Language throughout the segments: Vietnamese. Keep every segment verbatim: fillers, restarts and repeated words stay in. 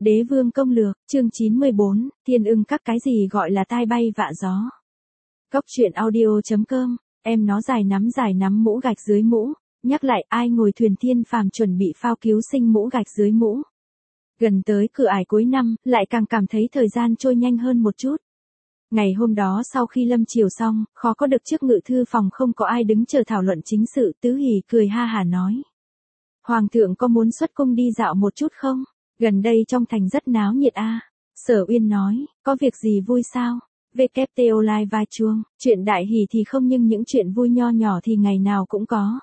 Đế vương công lược, chương chín mươi bốn, thiên ưng các cái gì gọi là tai bay vạ gió. Cốc truyện audio.com, em nó dài nắm dài nắm mũ gạch dưới mũ, nhắc lại ai ngồi thuyền thiên phàm chuẩn bị phao cứu sinh mũ gạch dưới mũ. Gần tới cửa ải cuối năm, lại càng cảm thấy thời gian trôi nhanh hơn một chút. Ngày hôm đó sau khi lâm chiều xong, khó có được trước ngự thư phòng không có ai đứng chờ thảo luận chính sự, Tứ Hỷ cười ha hả nói. Hoàng thượng có muốn xuất cung đi dạo một chút không? Gần đây trong thành rất náo nhiệt a. À. Sở Uyên nói, có việc gì vui sao? vê kép tê o Live vai chuông, chuyện đại hỷ thì không nhưng những chuyện vui nho nhỏ thì ngày nào cũng có.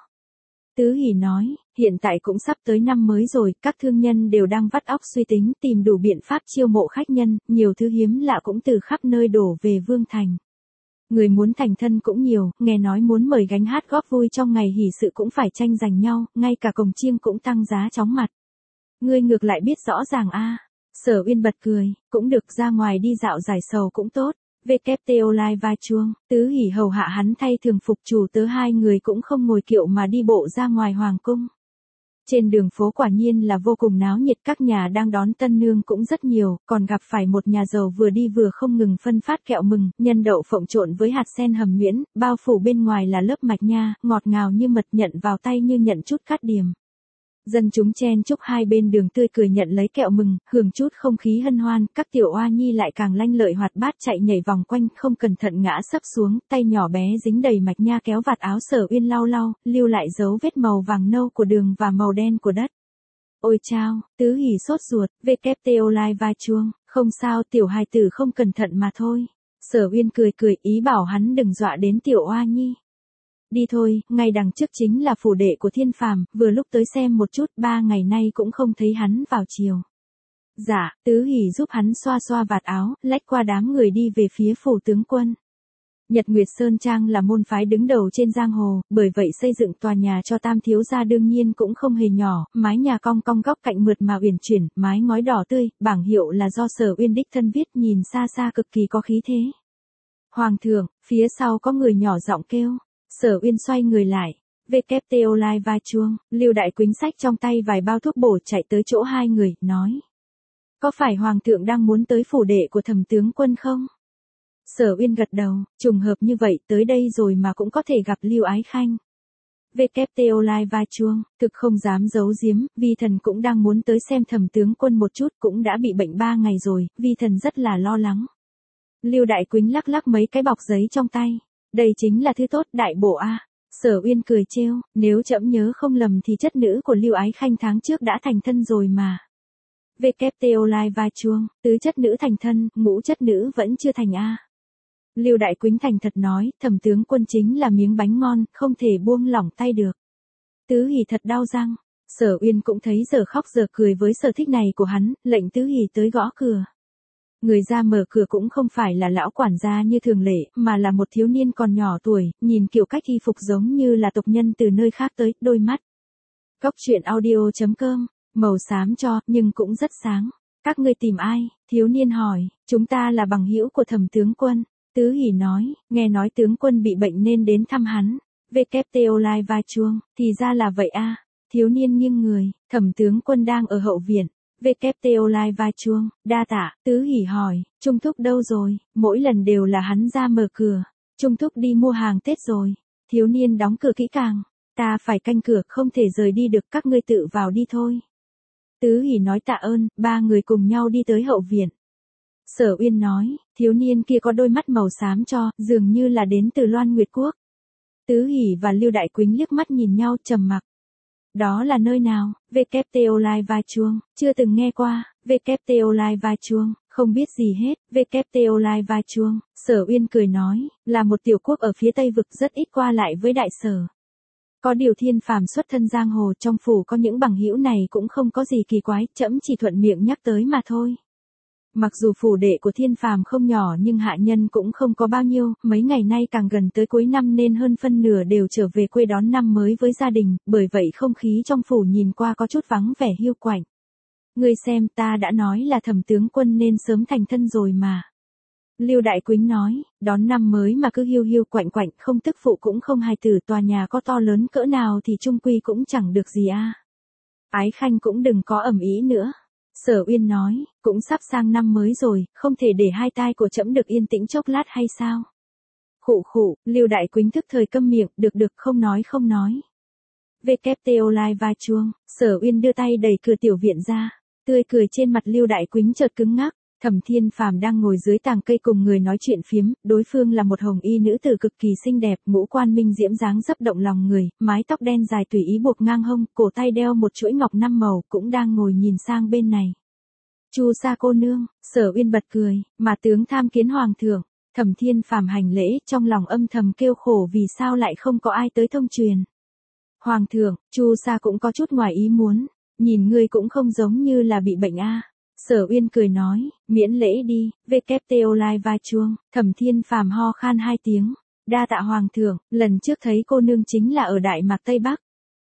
Tứ Hỷ nói, hiện tại cũng sắp tới năm mới rồi, các thương nhân đều đang vắt óc suy tính tìm đủ biện pháp chiêu mộ khách nhân, nhiều thứ hiếm lạ cũng từ khắp nơi đổ về Vương Thành. Người muốn thành thân cũng nhiều, nghe nói muốn mời gánh hát góp vui trong ngày hỷ sự cũng phải tranh giành nhau, ngay cả cồng chiêng cũng tăng giá chóng mặt. Ngươi ngược lại biết rõ ràng a. À. Sở Uyên bật cười, cũng được, ra ngoài đi dạo giải sầu cũng tốt. vê kép tê o Live vai chuông, Tứ Hỷ hầu hạ hắn thay thường phục chủ tớ hai người cũng không ngồi kiệu mà đi bộ ra ngoài hoàng cung. Trên đường phố quả nhiên là vô cùng náo nhiệt, các nhà đang đón tân nương cũng rất nhiều, còn gặp phải một nhà giàu vừa đi vừa không ngừng phân phát kẹo mừng, nhân đậu phộng trộn với hạt sen hầm nhuyễn, bao phủ bên ngoài là lớp mạch nha, ngọt ngào như mật, nhận vào tay như nhận chút cát điềm. Dân chúng chen chúc hai bên đường tươi cười nhận lấy kẹo mừng, hưởng chút không khí hân hoan, các tiểu oa nhi lại càng lanh lợi hoạt bát chạy nhảy vòng quanh, không cẩn thận ngã sấp xuống, tay nhỏ bé dính đầy mạch nha kéo vạt áo Sở Uyên lau lau, lưu lại dấu vết màu vàng nâu của đường và màu đen của đất. Ôi chao, Tứ Hỷ sốt ruột, vê kép tê o Live vai chuông, không sao, tiểu hài tử không cẩn thận mà thôi. Sở Uyên cười cười, ý bảo hắn đừng dọa đến tiểu oa nhi. Đi thôi, ngay đằng trước chính là phủ đệ của thiên phàm, vừa lúc tới xem một chút, ba ngày nay cũng không thấy hắn vào chiều. Dạ, Tứ Hỷ giúp hắn xoa xoa vạt áo, lách qua đám người đi về phía phủ tướng quân. Nhật Nguyệt Sơn Trang là môn phái đứng đầu trên giang hồ, bởi vậy xây dựng tòa nhà cho tam thiếu gia đương nhiên cũng không hề nhỏ, mái nhà cong cong góc cạnh mượt mà uyển chuyển, mái ngói đỏ tươi, bảng hiệu là do Sở Uyên đích thân viết, nhìn xa xa cực kỳ có khí thế. Hoàng thượng, phía sau có người nhỏ giọng kêu. Sở Uyên xoay người lại, vê kép tê o Live vai chuông, Lưu Đại Quýnh xách trong tay vài bao thuốc bổ chạy tới chỗ hai người, nói. Có phải Hoàng thượng đang muốn tới phủ đệ của Thẩm tướng quân không? Sở Uyên gật đầu, trùng hợp như vậy, tới đây rồi mà cũng có thể gặp Lưu Ái Khanh. vê kép tê o Live vai chuông, thực không dám giấu giếm, Vi Thần cũng đang muốn tới xem Thẩm tướng quân một chút, cũng đã bị bệnh ba ngày rồi, Vi Thần rất là lo lắng. Lưu Đại Quýnh lắc lắc mấy cái bọc giấy trong tay. Đây chính là thứ tốt đại bổ a. À. Sở Uyên cười trêu, nếu trẫm nhớ không lầm thì chất nữ của Lưu Ái Khanh tháng trước đã thành thân rồi mà. vê kép tê o Live vai chuông, tứ chất nữ thành thân, ngũ chất nữ vẫn chưa thành a. À. Lưu Đại Quýnh thành thật nói, Thẩm tướng quân chính là miếng bánh ngon, không thể buông lỏng tay được. Tứ Hỷ thật đau răng. Sở Uyên cũng thấy giờ khóc giờ cười với sở thích này của hắn, lệnh Tứ Hỷ tới gõ cửa. Người ra mở cửa cũng không phải là lão quản gia như thường lệ, mà là một thiếu niên còn nhỏ tuổi, nhìn kiểu cách y phục giống như là tộc nhân từ nơi khác tới, đôi mắt. Cốc truyện audio.com, màu xám cho, nhưng cũng rất sáng. Các ngươi tìm ai? Thiếu niên hỏi, chúng ta là bằng hữu của Thẩm tướng quân. Tứ Hỷ nói, nghe nói tướng quân bị bệnh nên đến thăm hắn. vê kép tê o Live vai chuông, thì ra là vậy a. À. Thiếu niên nghiêng người, Thẩm tướng quân đang ở hậu viện. vê kép tê o Live vai chuông, đa tạ. Tứ Hỷ hỏi, Trung Thúc đâu rồi? Mỗi lần đều là hắn ra mở cửa. Trung Thúc đi mua hàng Tết rồi. Thiếu niên đóng cửa kỹ càng. Ta phải canh cửa, không thể rời đi được, các ngươi tự vào đi thôi. Tứ Hỷ nói tạ ơn, ba người cùng nhau đi tới hậu viện. Sở Uyên nói, thiếu niên kia có đôi mắt màu xám cho, dường như là đến từ Loan Nguyệt Quốc. Tứ Hỷ và Lưu Đại Quýnh liếc mắt nhìn nhau, trầm mặc. Đó là nơi nào? vê kép tê o Live vai chuông, chưa từng nghe qua. vê kép tê o Live vai chuông, không biết gì hết. vê kép tê o Live vai chuông, Sở Uyên cười nói, là một tiểu quốc ở phía Tây vực rất ít qua lại với đại sở. Có điều thiên phàm xuất thân giang hồ, trong phủ có những bằng hữu này cũng không có gì kỳ quái, trẫm chỉ thuận miệng nhắc tới mà thôi. Mặc dù phủ đệ của thiên phàm không nhỏ nhưng hạ nhân cũng không có bao nhiêu, mấy ngày nay càng gần tới cuối năm nên hơn phân nửa đều trở về quê đón năm mới với gia đình, bởi vậy không khí trong phủ nhìn qua có chút vắng vẻ hiu quạnh. Ngươi xem, ta đã nói là Thẩm tướng quân nên sớm thành thân rồi mà. Lưu Đại Quýnh nói, đón năm mới mà cứ hiu hiu quạnh quạnh, không tức phụ cũng không hài tử, tòa nhà có to lớn cỡ nào thì chung quy cũng chẳng được gì a. À. Ái Khanh cũng đừng có ầm ĩ nữa. Sở Uyên nói, cũng sắp sang năm mới rồi, không thể để hai tai của trẫm được yên tĩnh chốc lát hay sao? Khụ khụ, Lưu Đại Quýnh thức thời câm miệng, được được không nói không nói. vê kép tê o Live vai chuông, Sở Uyên đưa tay đẩy cửa tiểu viện ra, tươi cười trên mặt Lưu Đại Quýnh chợt cứng ngắc. Thẩm Thiên Phàm đang ngồi dưới tàng cây cùng người nói chuyện phiếm, đối phương là một hồng y nữ tử cực kỳ xinh đẹp, ngũ quan minh diễm dáng dấp động lòng người, mái tóc đen dài tùy ý buộc ngang hông, cổ tay đeo một chuỗi ngọc năm màu, cũng đang ngồi nhìn sang bên này. Chu Sa cô nương, Sở Uyên bật cười, mà tướng tham kiến hoàng thượng. Thẩm Thiên Phàm hành lễ, trong lòng âm thầm kêu khổ vì sao lại không có ai tới thông truyền. Hoàng thượng, Chu Sa cũng có chút ngoài ý muốn, nhìn ngươi cũng không giống như là bị bệnh a. Sở Uyên cười nói, miễn lễ đi, vê kép tê o Live vai chuông, Thẩm Thiên Phàm ho khan hai tiếng, đa tạ hoàng thượng, lần trước thấy cô nương chính là ở Đại Mạc Tây Bắc.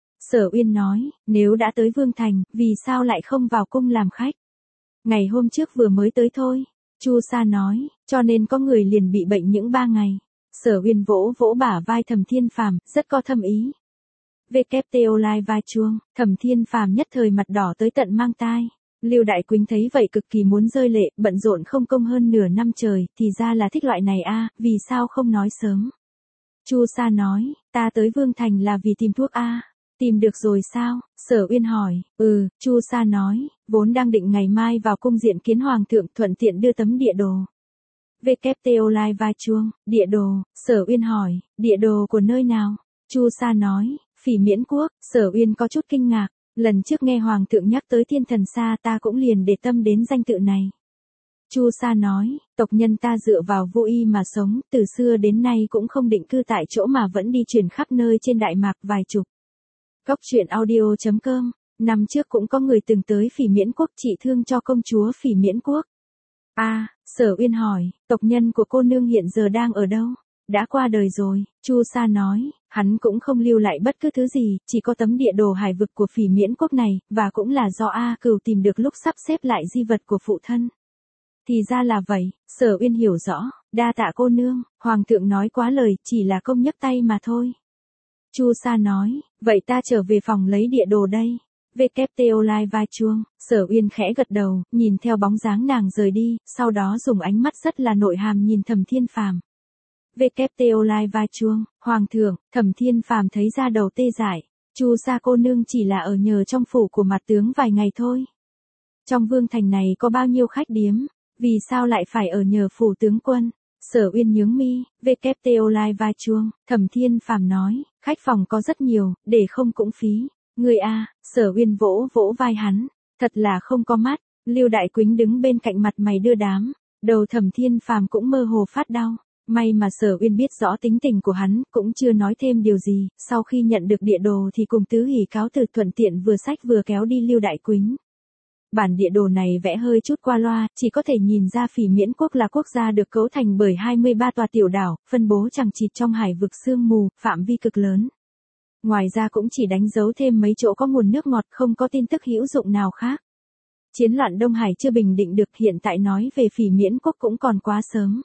Sở Uyên nói, nếu đã tới Vương Thành, vì sao lại không vào cung làm khách? Ngày hôm trước vừa mới tới thôi. Chu Sa nói, cho nên có người liền bị bệnh những ba ngày. Sở Uyên vỗ vỗ bả vai Thẩm Thiên Phàm, rất có thâm ý. vê kép tê o Live vai chuông, Thẩm Thiên Phàm nhất thời mặt đỏ tới tận mang tai. Lưu Đại Quýnh thấy vậy cực kỳ muốn rơi lệ, bận rộn không công hơn nửa năm trời, thì ra là thích loại này a, vì sao không nói sớm? Chu Sa nói, ta tới Vương Thành là vì tìm thuốc a. Tìm được rồi sao? Sở Uyên hỏi. Ừ, Chu Sa nói, vốn đang định ngày mai vào cung diện kiến hoàng thượng, thuận tiện đưa tấm địa đồ. vê kép tê o Live vai chuông, địa đồ. Sở Uyên hỏi, địa đồ của nơi nào? Chu Sa nói, Phỉ Miễn quốc. Sở Uyên có chút kinh ngạc. Lần trước nghe hoàng thượng nhắc tới Thiên Thần Sa ta cũng liền để tâm đến danh tự này. Chu Sa nói, tộc nhân ta dựa vào vô y mà sống, từ xưa đến nay cũng không định cư tại chỗ mà vẫn đi chuyển khắp nơi trên Đại Mạc vài chục. Góc truyện audio chấm com, năm trước cũng có người từng tới Phỉ Miễn quốc trị thương cho công chúa Phỉ Miễn quốc. A, à, Sở Uyên hỏi, tộc nhân của cô nương hiện giờ đang ở đâu? Đã qua đời rồi, Chu Sa nói, hắn cũng không lưu lại bất cứ thứ gì, chỉ có tấm địa đồ hải vực của Phỉ Miễn quốc này, và cũng là do A Cừu tìm được lúc sắp xếp lại di vật của phụ thân. Thì ra là vậy, Sở Uyên hiểu rõ, đa tạ cô nương, hoàng thượng nói quá lời, chỉ là công nhấc tay mà thôi. Chu Sa nói, vậy ta trở về phòng lấy địa đồ đây. vê kép tê o Live vai chuông, Sở Uyên khẽ gật đầu, nhìn theo bóng dáng nàng rời đi, sau đó dùng ánh mắt rất là nội hàm nhìn Thẩm Thiên Phàm. vê kép tê o Live vai chuông, hoàng thượng, Thẩm Thiên Phàm thấy da đầu tê dại, Chu Sa cô nương chỉ là ở nhờ trong phủ của mặt tướng vài ngày thôi. Trong Vương Thành này có bao nhiêu khách điếm, vì sao lại phải ở nhờ phủ tướng quân? Sở Uyên nhướng mi, vê kép tê o Live vai chuông, Thẩm Thiên Phàm nói, khách phòng có rất nhiều, để không cũng phí. Người a, Sở Uyên vỗ vỗ vai hắn, thật là không có mắt. Lưu Đại Quýnh đứng bên cạnh mặt mày đưa đám, đầu Thẩm Thiên Phàm cũng mơ hồ phát đau. May mà Sở Uyên biết rõ tính tình của hắn, cũng chưa nói thêm điều gì, sau khi nhận được địa đồ thì cùng Tứ Hỉ cáo từ, thuận tiện vừa xách vừa kéo đi Lưu Đại Quýnh. Bản địa đồ này vẽ hơi chút qua loa, chỉ có thể nhìn ra Phỉ Miễn quốc là quốc gia được cấu thành bởi hai mươi ba tòa tiểu đảo, phân bố chằng chịt trong hải vực sương mù, phạm vi cực lớn. Ngoài ra cũng chỉ đánh dấu thêm mấy chỗ có nguồn nước ngọt, không có tin tức hữu dụng nào khác. Chiến loạn Đông Hải chưa bình định được, hiện tại nói về Phỉ Miễn quốc cũng còn quá sớm.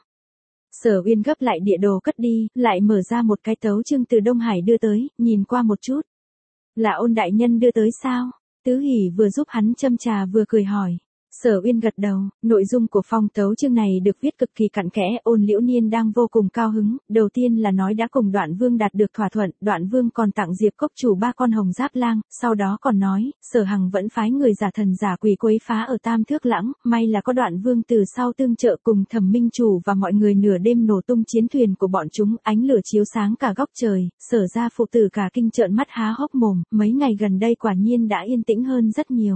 Sở Uyên gấp lại địa đồ cất đi, lại mở ra một cái tấu chương từ Đông Hải đưa tới, nhìn qua một chút. Là Ôn đại nhân đưa tới sao? Tứ Hỉ vừa giúp hắn châm trà vừa cười hỏi. Sở Uyên gật đầu, nội dung của phong tấu chương này được viết cực kỳ cặn kẽ, Ôn Liễu Niên đang vô cùng cao hứng, đầu tiên là nói đã cùng Đoạn Vương đạt được thỏa thuận, Đoạn Vương còn tặng Diệp Cốc chủ ba con hồng giáp lang, sau đó còn nói, Sở Hằng vẫn phái người giả thần giả quỷ quấy phá ở Tam Thước Lãng, may là có Đoạn Vương từ sau tương trợ cùng Thẩm Minh chủ và mọi người nửa đêm nổ tung chiến thuyền của bọn chúng, ánh lửa chiếu sáng cả góc trời, Sở gia phụ tử cả kinh trợn mắt há hốc mồm, mấy ngày gần đây quả nhiên đã yên tĩnh hơn rất nhiều.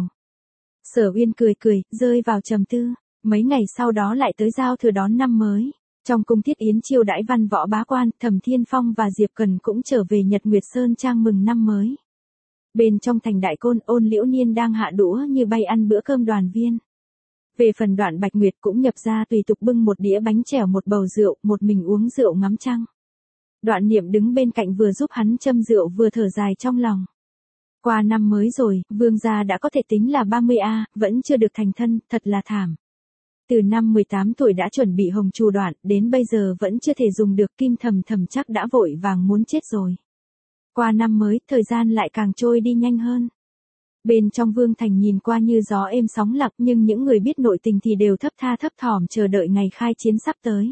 Sở Uyên cười cười, rơi vào trầm tư. Mấy ngày sau đó lại tới giao thừa đón năm mới. Trong cung thiết yến chiêu đãi văn võ bá quan, Thẩm Thiên Phong và Diệp Cần cũng trở về Nhật Nguyệt Sơn Trang mừng năm mới. Bên trong thành Đại Côn, Ôn Liễu Niên đang hạ đũa như bay ăn bữa cơm đoàn viên. Về phần Đoạn Bạch Nguyệt cũng nhập ra tùy tục bưng một đĩa bánh chèo một bầu rượu, một mình uống rượu ngắm trăng. Đoạn Niệm đứng bên cạnh vừa giúp hắn châm rượu vừa thở dài trong lòng. Qua năm mới rồi, Vương gia đã có thể tính là ba mươi A, vẫn chưa được thành thân, thật là thảm. Từ năm mười tám tuổi đã chuẩn bị hồng trù đoạn, đến bây giờ vẫn chưa thể dùng được, Kim Thầm Thầm chắc đã vội vàng muốn chết rồi. Qua năm mới, thời gian lại càng trôi đi nhanh hơn. Bên trong vương thành nhìn qua như gió êm sóng lặng, nhưng những người biết nội tình thì đều thấp tha thấp thỏm chờ đợi ngày khai chiến sắp tới.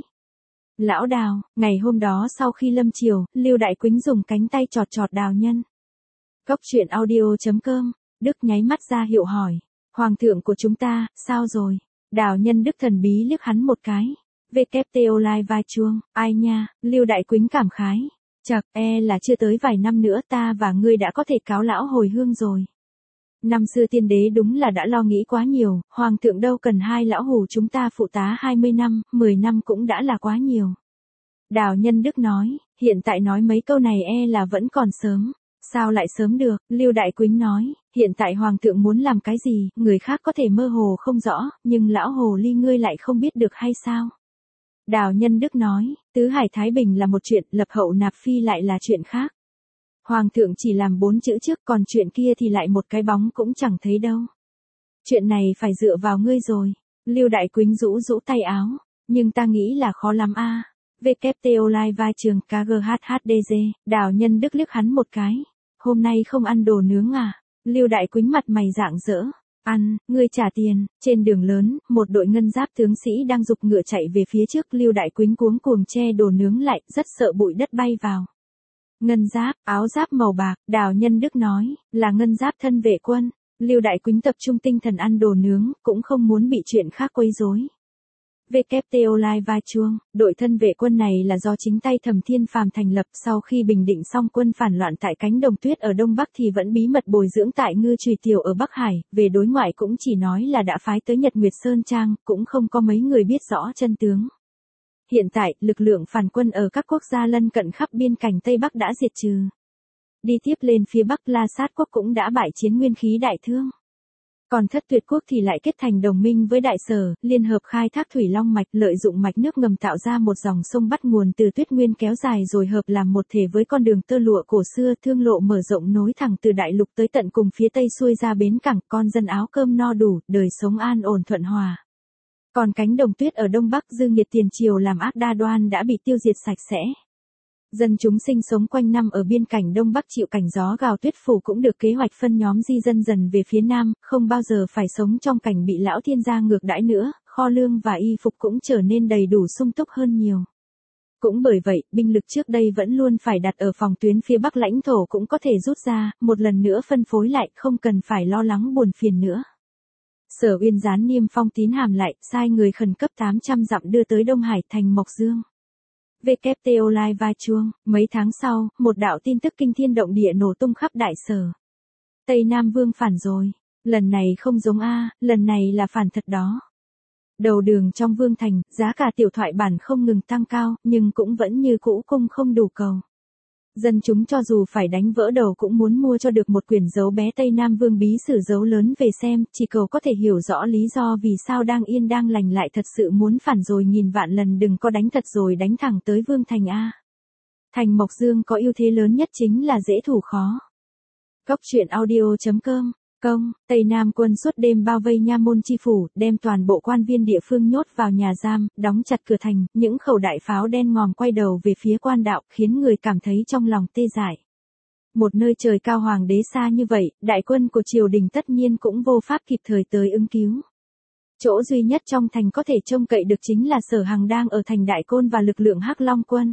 Lão Đào, ngày hôm đó sau khi lâm triều, Lưu Đại Quýnh dùng cánh tay chọt chọt Đào Nhân. Cốc truyện audio chấm com, Đức nháy mắt ra hiệu hỏi. Hoàng thượng của chúng ta, sao rồi? Đào Nhân Đức thần bí liếc hắn một cái. vê kép tê o Live vai chuông, ai nha, Lưu Đại Quýnh cảm khái. Chậc, e là chưa tới vài năm nữa ta và ngươi đã có thể cáo lão hồi hương rồi. Năm xưa tiên đế đúng là đã lo nghĩ quá nhiều, hoàng thượng đâu cần hai lão hù chúng ta phụ tá hai mươi năm, mười năm cũng đã là quá nhiều. Đào Nhân Đức nói, hiện tại nói mấy câu này e là vẫn còn sớm. Sao lại sớm được, Lưu Đại Quýnh nói, hiện tại hoàng thượng muốn làm cái gì, người khác có thể mơ hồ không rõ, nhưng lão hồ ly ngươi lại không biết được hay sao? Đào Nhân Đức nói, tứ hải Thái Bình là một chuyện, lập hậu nạp phi lại là chuyện khác. Hoàng thượng chỉ làm bốn chữ trước, còn chuyện kia thì lại một cái bóng cũng chẳng thấy đâu. Chuyện này phải dựa vào ngươi rồi. Lưu Đại Quýnh rũ rũ tay áo, nhưng ta nghĩ là khó lắm a. vê kép tê o Live vai trường ca giê hát hát đê giê, Đào Nhân Đức liếc hắn một cái. Hôm nay không ăn đồ nướng à? Lưu Đại Quýnh mặt mày rạng rỡ. Ăn, ngươi trả tiền. Trên đường lớn, một đội ngân giáp tướng sĩ đang giục ngựa chạy về phía trước. Lưu Đại Quýnh cuống cuồng che đồ nướng lại, rất sợ bụi đất bay vào. Ngân giáp, áo giáp màu bạc, Đào Nhân Đức nói, là ngân giáp thân vệ quân. Lưu Đại Quýnh tập trung tinh thần ăn đồ nướng, cũng không muốn bị chuyện khác quấy rối. vê kép tê o Live vai chuông, đội thân vệ quân này là do chính tay Thẩm Thiên Phàm thành lập sau khi bình định xong quân phản loạn tại cánh đồng tuyết ở Đông Bắc thì vẫn bí mật bồi dưỡng tại Ngư Trùy Tiểu ở Bắc Hải, về đối ngoại cũng chỉ nói là đã phái tới Nhật Nguyệt Sơn Trang, cũng không có mấy người biết rõ chân tướng. Hiện tại, lực lượng phản quân ở các quốc gia lân cận khắp biên cảnh Tây Bắc đã diệt trừ. Đi tiếp lên phía Bắc La Sát quốc cũng đã bại chiến nguyên khí đại thương. Còn Thất Tuyệt quốc thì lại kết thành đồng minh với Đại Sở, liên hợp khai thác Thủy Long mạch, lợi dụng mạch nước ngầm tạo ra một dòng sông bắt nguồn từ Tuyết Nguyên kéo dài rồi hợp làm một thể với con đường tơ lụa cổ xưa, thương lộ mở rộng nối thẳng từ đại lục tới tận cùng phía tây xuôi ra bến cảng, con dân áo cơm no đủ, đời sống an ổn thuận hòa. Còn cánh đồng tuyết ở Đông Bắc dư nghiệt tiền triều làm ác đa đoan đã bị tiêu diệt sạch sẽ. Dân chúng sinh sống quanh năm ở biên cảnh Đông Bắc chịu cảnh gió gào tuyết phủ cũng được kế hoạch phân nhóm di dân dần về phía Nam, không bao giờ phải sống trong cảnh bị lão thiên gia ngược đãi nữa, kho lương và y phục cũng trở nên đầy đủ sung túc hơn nhiều. Cũng bởi vậy, binh lực trước đây vẫn luôn phải đặt ở phòng tuyến phía Bắc lãnh thổ cũng có thể rút ra, một lần nữa phân phối lại, không cần phải lo lắng buồn phiền nữa. Sở Uyên gián niêm phong tín hàm lại, sai người khẩn cấp tám trăm dặm đưa tới Đông Hải thành Mộc Dương. vê kép tê o Live vai chuông, mấy tháng sau, một đạo tin tức kinh thiên động địa nổ tung khắp Đại Sở. Tây Nam Vương phản rồi. Lần này không giống A, lần này là phản thật đó. Đầu đường trong Vương thành, giá cả tiểu thoại bản không ngừng tăng cao, nhưng cũng vẫn như cũ cung không đủ cầu. Dân chúng cho dù phải đánh vỡ đầu cũng muốn mua cho được một quyển dấu bé Tây Nam Vương bí sử dấu lớn về xem, chỉ cầu có thể hiểu rõ lý do vì sao đang yên đang lành lại thật sự muốn phản rồi nghìn vạn lần đừng có đánh thật rồi đánh thẳng tới Vương thành A. Thành Mộc Dương có ưu thế lớn nhất chính là dễ thủ khó. Cốc truyện audio chấm com Công, Tây Nam quân suốt đêm bao vây Nha Môn chi phủ, đem toàn bộ quan viên địa phương nhốt vào nhà giam, đóng chặt cửa thành, những khẩu đại pháo đen ngòm quay đầu về phía quan đạo, khiến người cảm thấy trong lòng tê dại. Một nơi trời cao hoàng đế xa như vậy, đại quân của triều đình tất nhiên cũng vô pháp kịp thời tới ứng cứu. Chỗ duy nhất trong thành có thể trông cậy được chính là Sở Hằng đang ở thành Đại Côn và lực lượng Hắc Long quân.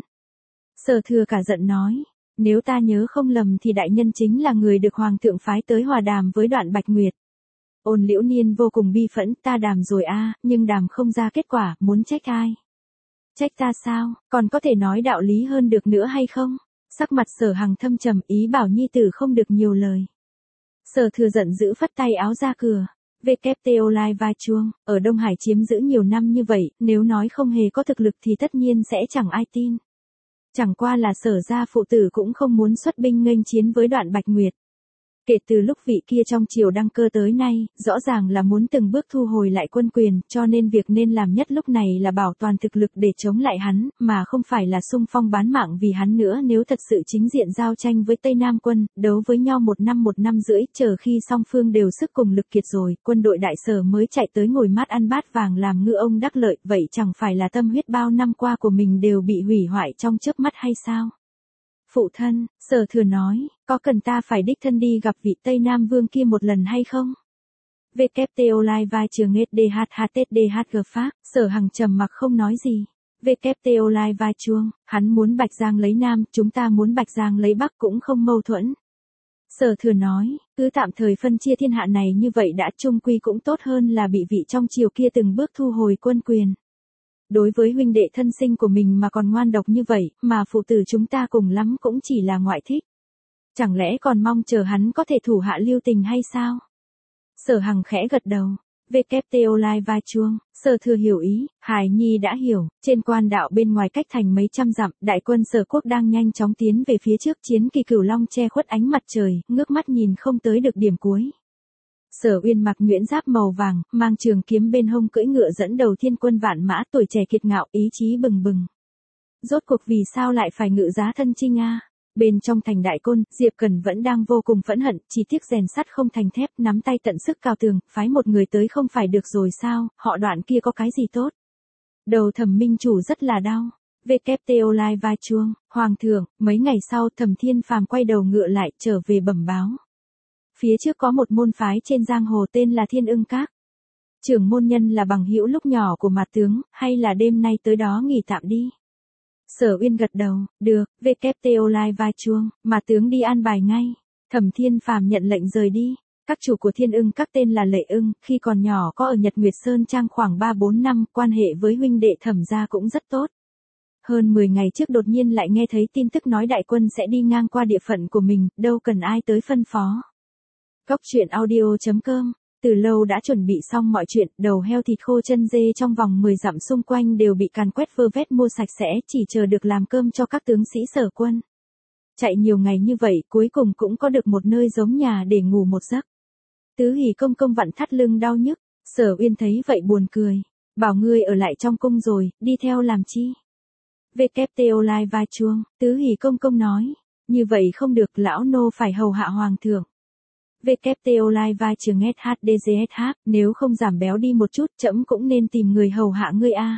Sở Thừa cả giận nói. Nếu ta nhớ không lầm thì đại nhân chính là người được hoàng thượng phái tới hòa đàm với Đoạn Bạch Nguyệt. Ôn Liễu Niên vô cùng bi phẫn, ta đàm rồi a, nhưng đàm không ra kết quả, muốn trách ai? Trách ta sao, còn có thể nói đạo lý hơn được nữa hay không? Sắc mặt Sở Hằng thâm trầm, ý bảo nhi tử không được nhiều lời. Sở Thừa giận dữ phất tay áo ra cửa. vê kép tê o Live vai chuông, ở Đông Hải chiếm giữ nhiều năm như vậy, nếu nói không hề có thực lực thì tất nhiên sẽ chẳng ai tin. Chẳng qua là Sở gia phụ tử cũng không muốn xuất binh nghênh chiến với Đoạn Bạch Nguyệt. Kể từ lúc vị kia trong triều đăng cơ tới nay, rõ ràng là muốn từng bước thu hồi lại quân quyền, cho nên việc nên làm nhất lúc này là bảo toàn thực lực để chống lại hắn, mà không phải là xung phong bán mạng vì hắn nữa. Nếu thật sự chính diện giao tranh với Tây Nam quân, đấu với nhau một năm một năm rưỡi, chờ khi song phương đều sức cùng lực kiệt rồi, quân đội Đại Sở mới chạy tới ngồi mát ăn bát vàng làm ngư ông đắc lợi, vậy chẳng phải là tâm huyết bao năm qua của mình đều bị hủy hoại trong chớp mắt hay sao? Phụ thân, Sở Thừa nói, có cần ta phải đích thân đi gặp vị Tây Nam Vương kia một lần hay không? vê kép tê o Live vai trường ét đê hát hát tê đê hát giê Pháp, Sở Hằng trầm mặc không nói gì. vê kép tê o Live vai chuông, hắn muốn Bạch Giang lấy Nam, chúng ta muốn Bạch Giang lấy Bắc cũng không mâu thuẫn. Sở Thừa nói, cứ tạm thời phân chia thiên hạ này như vậy đã chung quy cũng tốt hơn là bị vị trong triều kia từng bước thu hồi quân quyền. Đối với huynh đệ thân sinh của mình mà còn ngoan độc như vậy, mà phụ tử chúng ta cùng lắm cũng chỉ là ngoại thích. Chẳng lẽ còn mong chờ hắn có thể thủ hạ lưu tình hay sao? Sở Hằng khẽ gật đầu. vê kép tê o Live vai chuông, Sở Thừa hiểu ý, Hải Nhi đã hiểu, trên quan đạo bên ngoài cách thành mấy trăm dặm, đại quân Sở Quốc đang nhanh chóng tiến về phía trước, chiến kỳ Cửu Long che khuất ánh mặt trời, ngước mắt nhìn không tới được điểm cuối. Sở Uyên mặc nhuyễn giáp màu vàng, mang trường kiếm bên hông, cưỡi ngựa dẫn đầu thiên quân vạn mã, tuổi trẻ kiệt ngạo, ý chí bừng bừng. Rốt cuộc vì sao lại phải ngự giá thân chinh a? Bên trong thành Đại Côn, Diệp Cần vẫn đang vô cùng phẫn hận, chỉ tiếc rèn sắt không thành thép, nắm tay tận sức cào tường, phái một người tới không phải được rồi sao, họ Đoạn kia có cái gì tốt. Đầu Thẩm Minh Chủ rất là đau. vê kép tê o Live vai chuông, Hoàng thượng, mấy ngày sau Thẩm Thiên Phàm quay đầu ngựa lại, trở về bẩm báo. Phía trước có một môn phái trên giang hồ tên là Thiên Ưng Các. Trưởng môn nhân là bằng hữu lúc nhỏ của Mạt tướng, hay là đêm nay tới đó nghỉ tạm đi? Sở Uyên gật đầu, được, vê kép tê o Live vai chuông, Mạt tướng đi an bài ngay. Thẩm Thiên Phàm nhận lệnh rời đi. Các chủ của Thiên Ưng Các tên là Lệ Ưng, khi còn nhỏ có ở Nhật Nguyệt Sơn Trang khoảng ba bốn năm, quan hệ với huynh đệ Thẩm gia cũng rất tốt. Hơn mười ngày trước đột nhiên lại nghe thấy tin tức nói đại quân sẽ đi ngang qua địa phận của mình, đâu cần ai tới phân phó. Góc truyện audio chấm com, từ lâu đã chuẩn bị xong mọi chuyện, đầu heo thịt khô chân dê trong vòng mười dặm xung quanh đều bị càn quét vơ vét mua sạch sẽ, chỉ chờ được làm cơm cho các tướng sĩ Sở quân. Chạy nhiều ngày như vậy, cuối cùng cũng có được một nơi giống nhà để ngủ một giấc. Tứ Hỷ công công vặn thắt lưng đau nhức, Sở Uyên thấy vậy buồn cười, bảo ngươi ở lại trong cung rồi, đi theo làm chi? vê kép tê o Live vai chuông, Tứ Hỷ công công nói, như vậy không được, lão nô phải hầu hạ hoàng thượng. vê kép tê o Live vai trường ét hát đê giê ét hát, nếu không giảm béo đi một chút, trẫm cũng nên tìm người hầu hạ ngươi a.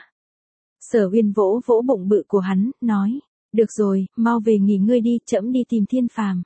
Sở Uyên vỗ vỗ bụng bự của hắn, nói, được rồi, mau về nghỉ ngơi đi, trẫm đi tìm Thiên Phàm.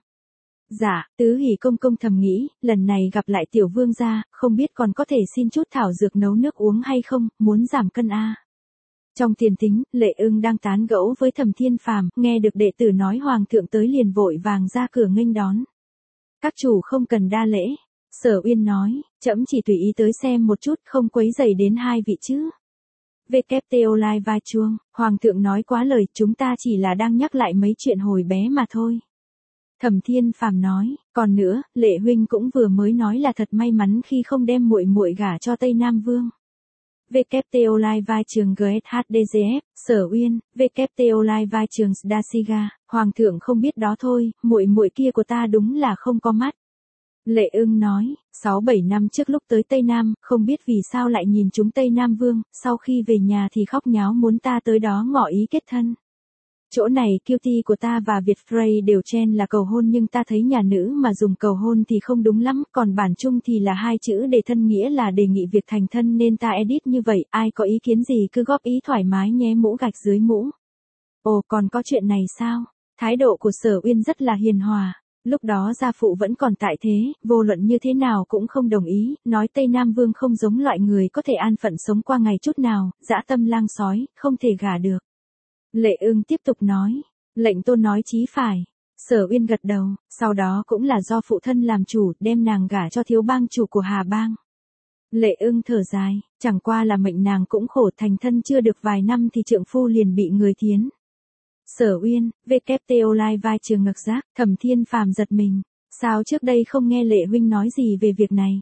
Dạ, Tứ Hỷ công công thầm nghĩ, lần này gặp lại tiểu vương gia, không biết còn có thể xin chút thảo dược nấu nước uống hay không, muốn giảm cân a. Trong tiền thính, Lệ Ưng đang tán gẫu với Thẩm Thiên Phàm, nghe được đệ tử nói hoàng thượng tới liền vội vàng ra cửa nghênh đón. Các chủ không cần đa lễ. Sở Uyên nói, trẫm chỉ tùy ý tới xem một chút, không quấy rầy đến hai vị chứ. vê kép tê o Live vai chuông, hoàng thượng nói quá lời, chúng ta chỉ là đang nhắc lại mấy chuyện hồi bé mà thôi. Thẩm Thiên Phàm nói, còn nữa, Lệ huynh cũng vừa mới nói là thật may mắn khi không đem muội muội gả cho Tây Nam Vương. vê kép tê o Live vai trường giê ét hát đê giê ép, Sở Uyên, vê kép tê o Live vai trường Dasiga, hoàng thượng không biết đó thôi, muội muội kia của ta đúng là không có mắt. Lệ Ưng nói, sáu bảy năm trước lúc tới Tây Nam, không biết vì sao lại nhìn chúng Tây Nam Vương, sau khi về nhà thì khóc nháo muốn ta tới đó ngỏ ý kết thân. Chỗ này Cutie của ta và Việt Frey đều chen là cầu hôn, nhưng ta thấy nhà nữ mà dùng cầu hôn thì không đúng lắm, còn bản chung thì là hai chữ để thân, nghĩa là đề nghị việc thành thân, nên ta edit như vậy, ai có ý kiến gì cứ góp ý thoải mái nhé, mũ gạch dưới mũ. Ồ, còn có chuyện này sao? Thái độ của Sở Uyên rất là hiền hòa. Lúc đó gia phụ vẫn còn tại thế, vô luận như thế nào cũng không đồng ý, nói Tây Nam Vương không giống loại người có thể an phận sống qua ngày chút nào, dã tâm lang sói, không thể gả được. Lệ Ưng tiếp tục nói, lệnh tôn nói chí phải. Sở Uyên gật đầu, sau đó cũng là do phụ thân làm chủ, đem nàng gả cho thiếu bang chủ của Hà Bang. Lệ Ưng thở dài, chẳng qua là mệnh nàng cũng khổ, thành thân chưa được vài năm thì trượng phu liền bị người thiến. Sở Uyên, vê kép tê o Live vai trường ngực giác, Thẩm Thiên Phàm giật mình, sao trước đây không nghe Lệ huynh nói gì về việc này?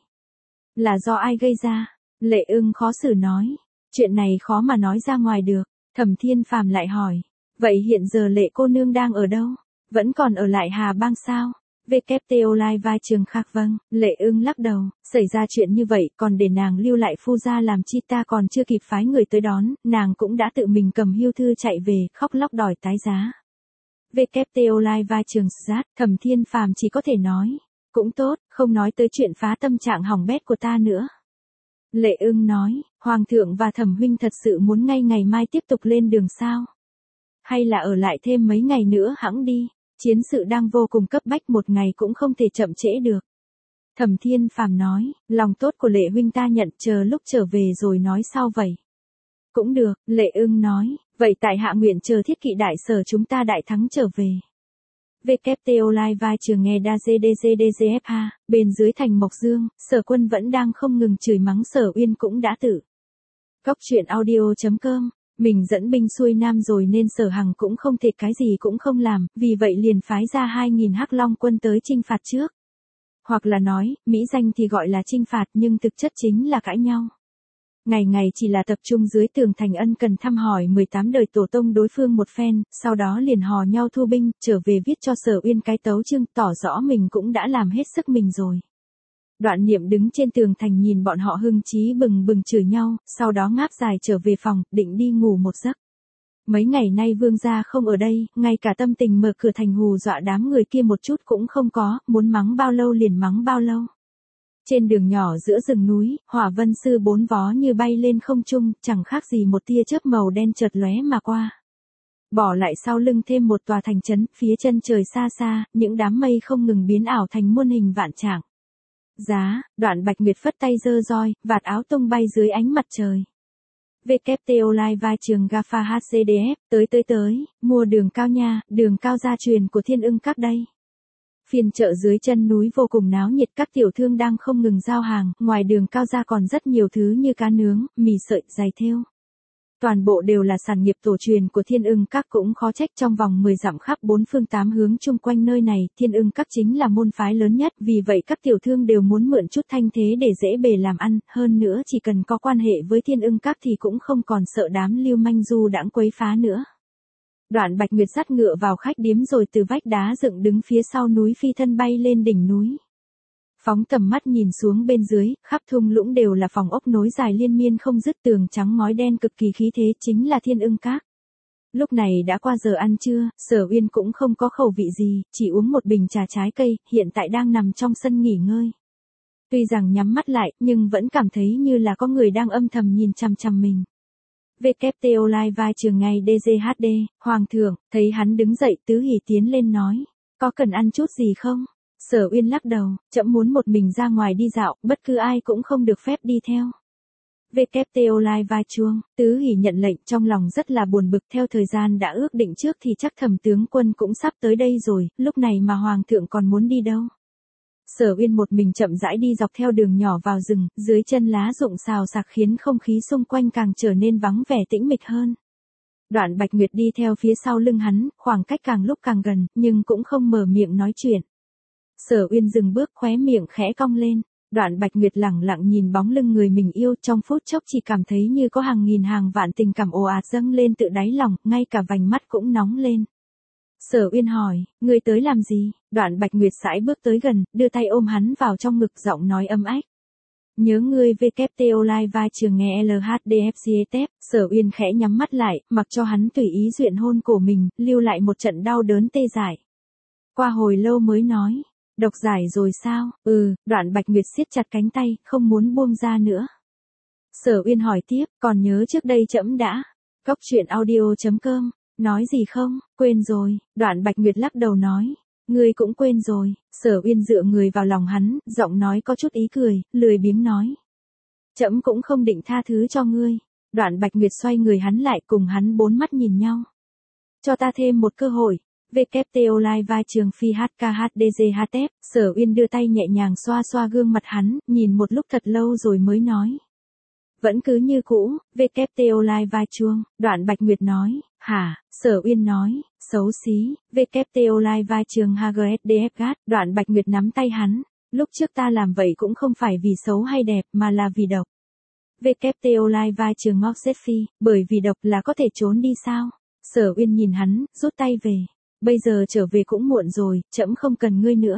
Là do ai gây ra? Lệ Ưng khó xử nói, chuyện này khó mà nói ra ngoài được. Thẩm Thiên Phàm lại hỏi, vậy hiện giờ Lệ cô nương đang ở đâu? Vẫn còn ở lại Hà Bang sao? vê kép tê o Live vai trường khắc vâng, Lệ Ưng lắc đầu, xảy ra chuyện như vậy, còn để nàng lưu lại phu gia làm chi, ta còn chưa kịp phái người tới đón, nàng cũng đã tự mình cầm hưu thư chạy về, khóc lóc đòi tái giá. vê kép tê o Live vai trường sát, Thẩm Thiên Phàm chỉ có thể nói, cũng tốt, không nói tới chuyện phá tâm trạng hỏng bét của ta nữa. Lệ Ưng nói, Hoàng thượng và Thẩm huynh thật sự muốn ngay ngày mai tiếp tục lên đường sao? Hay là ở lại thêm mấy ngày nữa hẵng đi? Chiến sự đang vô cùng cấp bách, một ngày cũng không thể chậm trễ được. Thẩm Thiên Phàm nói, lòng tốt của Lệ huynh ta nhận, chờ lúc trở về rồi nói sau vậy. Cũng được, Lệ Ưng nói, vậy tại hạ nguyện chờ thiết kỵ đại sở chúng ta đại thắng trở về. vê kép tê o Live vai trường nghe đa giê đê giê đê giê ép ha, bên dưới thành Mộc Dương, Sở Quân vẫn đang không ngừng chửi mắng Sở Uyên cũng đã tử. Góc truyện audio chấm com, mình dẫn binh xuôi nam rồi nên Sở Hằng cũng không thể cái gì cũng không làm, vì vậy liền phái ra hai nghìn Hắc Long quân tới chinh phạt trước. Hoặc là nói, mỹ danh thì gọi là chinh phạt nhưng thực chất chính là cãi nhau. Ngày ngày chỉ là tập trung dưới tường thành ân cần thăm hỏi mười tám đời tổ tông đối phương một phen, sau đó liền hò nhau thu binh, trở về viết cho Sở Uyên cái tấu chương, tỏ rõ mình cũng đã làm hết sức mình rồi. Đoạn Niệm đứng trên tường thành nhìn bọn họ hưng chí bừng bừng chửi nhau, sau đó ngáp dài trở về phòng, định đi ngủ một giấc. Mấy ngày nay vương gia không ở đây, ngay cả tâm tình mở cửa thành hù dọa đám người kia một chút cũng không có, muốn mắng bao lâu liền mắng bao lâu. Trên đường nhỏ giữa rừng núi, Hỏa Vân Sư bốn vó như bay lên không trung, chẳng khác gì một tia chớp màu đen chợt lóe mà qua. Bỏ lại sau lưng thêm một tòa thành trấn, phía chân trời xa xa, những đám mây không ngừng biến ảo thành muôn hình vạn trạng. Giá, Đoạn Bạch Nguyệt phất tay giơ roi, vạt áo tung bay dưới ánh mặt trời. vê kép tê o Live vai trường Gafa hát xê đê ép, tới tới tới, mua đường cao nha, đường cao gia truyền của Thiên Ưng Các đây. Phiên chợ dưới chân núi vô cùng náo nhiệt, các tiểu thương đang không ngừng giao hàng, ngoài đường cao ra còn rất nhiều thứ như cá nướng, mì sợi, giày thêu. Toàn bộ đều là sản nghiệp tổ truyền của Thiên Ưng Các, cũng khó trách trong vòng mười dặm khắp bốn phương tám hướng chung quanh nơi này, Thiên Ưng Các chính là môn phái lớn nhất, vì vậy các tiểu thương đều muốn mượn chút thanh thế để dễ bề làm ăn, hơn nữa chỉ cần có quan hệ với Thiên Ưng Các thì cũng không còn sợ đám lưu manh du đãng quấy phá nữa. Đoạn Bạch Nguyệt dắt ngựa vào khách điếm rồi từ vách đá dựng đứng phía sau núi phi thân bay lên đỉnh núi. Phóng tầm mắt nhìn xuống bên dưới, khắp thung lũng đều là phòng ốc nối dài liên miên không dứt, tường trắng ngói đen cực kỳ khí thế, chính là Thiên Ưng Các. Lúc này đã qua giờ ăn trưa, Sở Uyên cũng không có khẩu vị gì, chỉ uống một bình trà trái cây, hiện tại đang nằm trong sân nghỉ ngơi. Tuy rằng nhắm mắt lại, nhưng vẫn cảm thấy như là có người đang âm thầm nhìn chằm chằm mình. vê kép tê o Live vai trường ngày đê giê hát đê, Hoàng thượng, thấy hắn đứng dậy, Tứ Hỷ tiến lên nói, có cần ăn chút gì không? Sở Uyên lắc đầu, trẫm muốn một mình ra ngoài đi dạo, bất cứ ai cũng không được phép đi theo. vê kép tê o Live vai chuông, Tứ Hỷ nhận lệnh, trong lòng rất là buồn bực, theo thời gian đã ước định trước thì chắc Thẩm tướng quân cũng sắp tới đây rồi, lúc này mà Hoàng thượng còn muốn đi đâu. Sở Uyên một mình chậm rãi đi dọc theo đường nhỏ vào rừng, dưới chân lá rụng xào xạc khiến không khí xung quanh càng trở nên vắng vẻ tĩnh mịch hơn. Đoạn Bạch Nguyệt đi theo phía sau lưng hắn, khoảng cách càng lúc càng gần, nhưng cũng không mở miệng nói chuyện. Sở Uyên dừng bước, khóe miệng khẽ cong lên. Đoạn Bạch Nguyệt lẳng lặng nhìn bóng lưng người mình yêu, trong phút chốc chỉ cảm thấy như có hàng nghìn hàng vạn tình cảm ồ ạt dâng lên tự đáy lòng, ngay cả vành mắt cũng nóng lên. Sở Uyên hỏi, ngươi tới làm gì? Đoạn Bạch Nguyệt sải bước tới gần, đưa tay ôm hắn vào trong ngực, giọng nói ấm ách. Nhớ ngươi vê kép tê o Live vai trường nghe lờ hát đê ép giê tép, Sở Uyên khẽ nhắm mắt lại, mặc cho hắn tùy ý duyện hôn cổ mình, lưu lại một trận đau đớn tê dại. Qua hồi lâu mới nói, độc giải rồi sao? Ừ, Đoạn Bạch Nguyệt siết chặt cánh tay, không muốn buông ra nữa. Sở Uyên hỏi tiếp, còn nhớ trước đây trẫm đã. Góc truyện audio chấm com, nói gì không? Quên rồi, Đoạn Bạch Nguyệt lắc đầu nói. Ngươi cũng quên rồi. Sở Uyên dựa người vào lòng hắn, giọng nói có chút ý cười, lười biếng nói. Trẫm cũng không định tha thứ cho ngươi. Đoạn Bạch Nguyệt xoay người hắn lại, cùng hắn bốn mắt nhìn nhau. Cho ta thêm một cơ hội. vê kép tê o Live vai trường phi hát ca hát đê giê hát ép, Sở Uyên đưa tay nhẹ nhàng xoa xoa gương mặt hắn, nhìn một lúc thật lâu rồi mới nói. Vẫn cứ như cũ, vê kép tê o Live vai chuông, Đoạn Bạch Nguyệt nói, hả? Sở Uyên nói, xấu xí, vê kép tê o Live vai trường hát giê ét đê ép gát, Đoạn Bạch Nguyệt nắm tay hắn, lúc trước ta làm vậy cũng không phải vì xấu hay đẹp mà là vì độc. vê kép tê o Live vai trường ngóc xếp phi, bởi vì độc là có thể trốn đi sao? Sở Uyên nhìn hắn, rút tay về. Bây giờ trở về cũng muộn rồi, trẫm không cần ngươi nữa.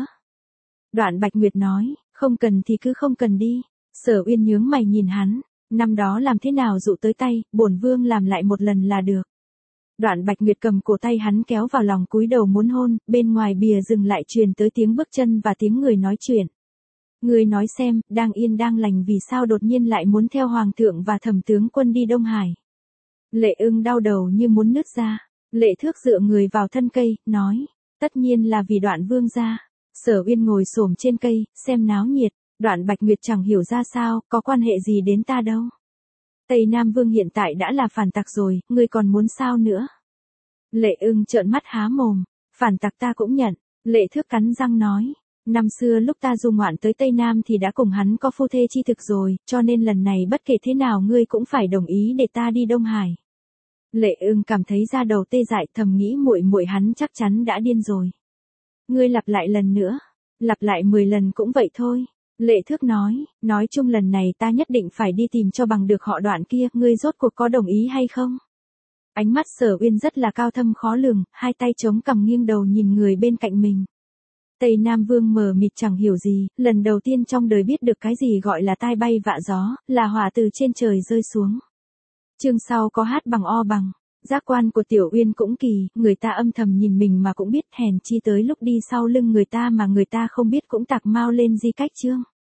Đoạn Bạch Nguyệt nói, không cần thì cứ không cần đi. Sở Uyên nhướng mày nhìn hắn, năm đó làm thế nào dụ tới tay, bổn vương làm lại một lần là được. Đoạn Bạch Nguyệt cầm cổ tay hắn kéo vào lòng, cúi đầu muốn hôn, bên ngoài bìa rừng lại truyền tới tiếng bước chân và tiếng người nói chuyện. Ngươi nói xem, đang yên đang lành vì sao đột nhiên lại muốn theo Hoàng thượng và Thẩm tướng quân đi Đông Hải. Lệ Ưng đau đầu như muốn nứt ra. Lệ Thước dựa người vào thân cây, nói, Tất nhiên là vì Đoạn Vương gia. Sở Uyên ngồi xổm trên cây, xem náo nhiệt, Đoạn Bạch Nguyệt chẳng hiểu ra sao, có quan hệ gì đến ta đâu. Tây Nam Vương hiện tại đã là phản tặc rồi, ngươi còn muốn sao nữa? Lệ Ưng trợn mắt há mồm, phản tặc ta cũng nhận, Lệ Thước cắn răng nói. Năm xưa lúc ta du ngoạn tới Tây Nam thì đã cùng hắn có phu thê chi thực rồi, cho nên lần này bất kể thế nào ngươi cũng phải đồng ý để ta đi Đông Hải. Lệ Ưng cảm thấy da đầu tê dại, thầm nghĩ muội muội hắn chắc chắn đã điên rồi. Ngươi lặp lại lần nữa, lặp lại mười lần cũng vậy thôi. Lệ Thước nói, nói chung lần này ta nhất định phải đi tìm cho bằng được họ Đoạn kia, ngươi rốt cuộc có đồng ý hay không? Ánh mắt Sở Uyên rất là cao thâm khó lường, hai tay chống cằm nghiêng đầu nhìn người bên cạnh mình. Tây Nam Vương mờ mịt chẳng hiểu gì, lần đầu tiên trong đời biết được cái gì gọi là tai bay vạ gió, là hỏa từ trên trời rơi xuống. Chương sau có hát bằng o bằng, giác quan của Tiểu Uyên cũng kỳ, người ta âm thầm nhìn mình mà cũng biết, hèn chi tới lúc đi sau lưng người ta mà người ta không biết cũng tạc mau lên di cách chương.